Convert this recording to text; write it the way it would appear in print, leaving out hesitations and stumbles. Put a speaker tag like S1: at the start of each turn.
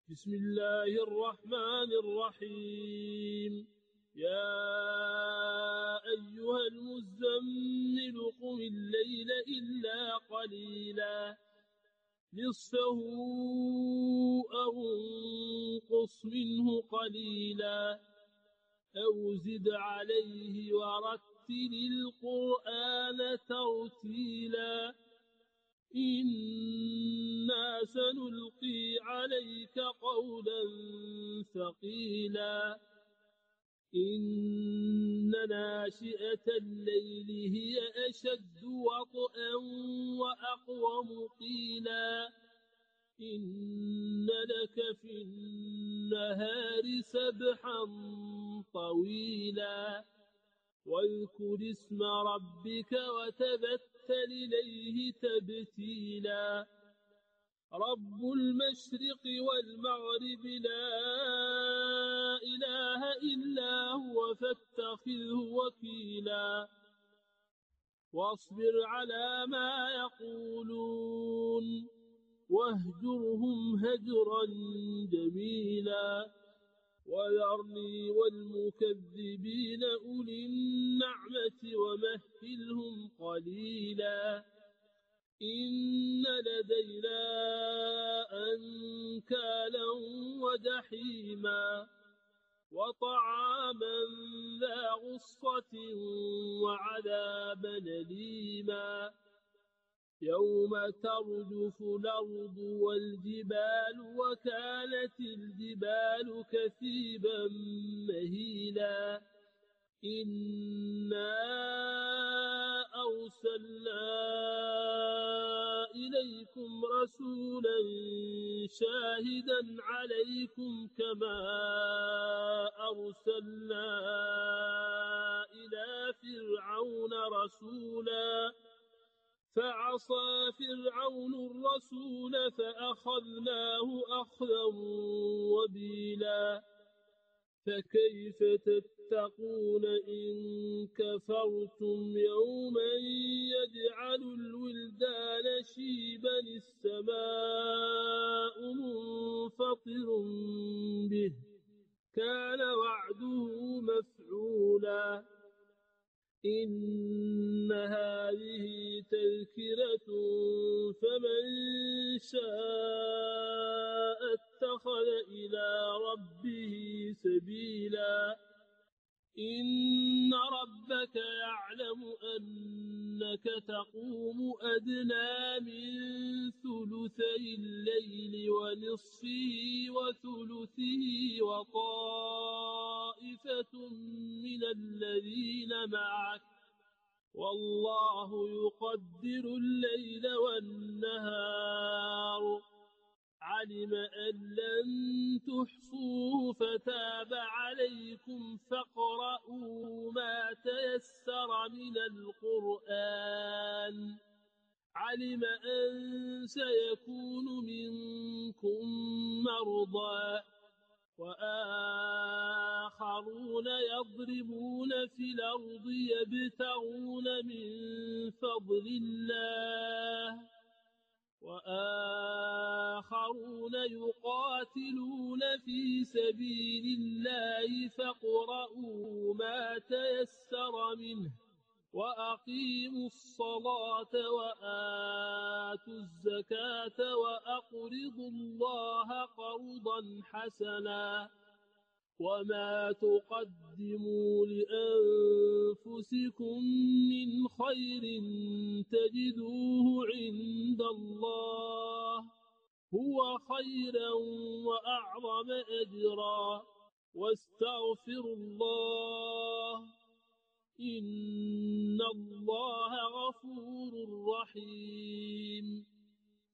S1: بسم الله الرحمن الرحيم. يا أيها المزمل قم الليل إلا قليلا نصفه أو انقص منه قليلا أو زد عليه ورتل القرآن ترتيلا إنا سنلقي عليك قولا ثقيلا إن ناشئة الليل هي أشد وطئا وأقوم قيلا إن لك في النهار سبحا طويلا واذكر اسم ربك وتبتل إليه تبتيلا رب المشرق والمغرب لا إله إلا هو فاتخذه وكيلا واصبر على ما يقولون واهجرهم هجرا جميلا وذرني والمكذبين أولي النعمة ومهلهم قليلا إن لدينا أنكالا وجحيما وطعاما ذا غصة وعذابا أليما يوم ترجف الأرض والجبال وكانت الجبال كثيبا مهيلا إنا أرسلنا إليكم رسولا شاهدا عليكم كما أرسلنا إلى فرعون رسولا فعصى فرعون الرسول فأخذناه أخذا وبيلا فكيف تتقون إن كفرتم يوما يجعل الولدان شيبا السماء منفطر به كان وعده مفعولا إن هذه تذكرة فمن شاء اتخذ إلى ربه سبيلا إن ربك يعلم أنك تقوم أدنى من ثلثي الليل ونصفه وثلثه وطائفة من الذين معك والله يقدر الليل والنهار علم أن لن تحصوه فتاب عليكم فاقرؤوا ما تيسر من القرآن علم أن سيكون منكم مرضى وآخرون يضربون في الأرض يبتغون من فضل الله وآخرون يقاتلون في سبيل الله فاقرؤوا ما تيسر منه وأقيموا الصلاة وآتوا الزكاة وأقرضوا الله قرضا حسنا وما تقدموا لأنفسكم من خير تجدوه عند الله هو خيرا وأعظم أجرا واستغفروا الله إن الله غفور رحيم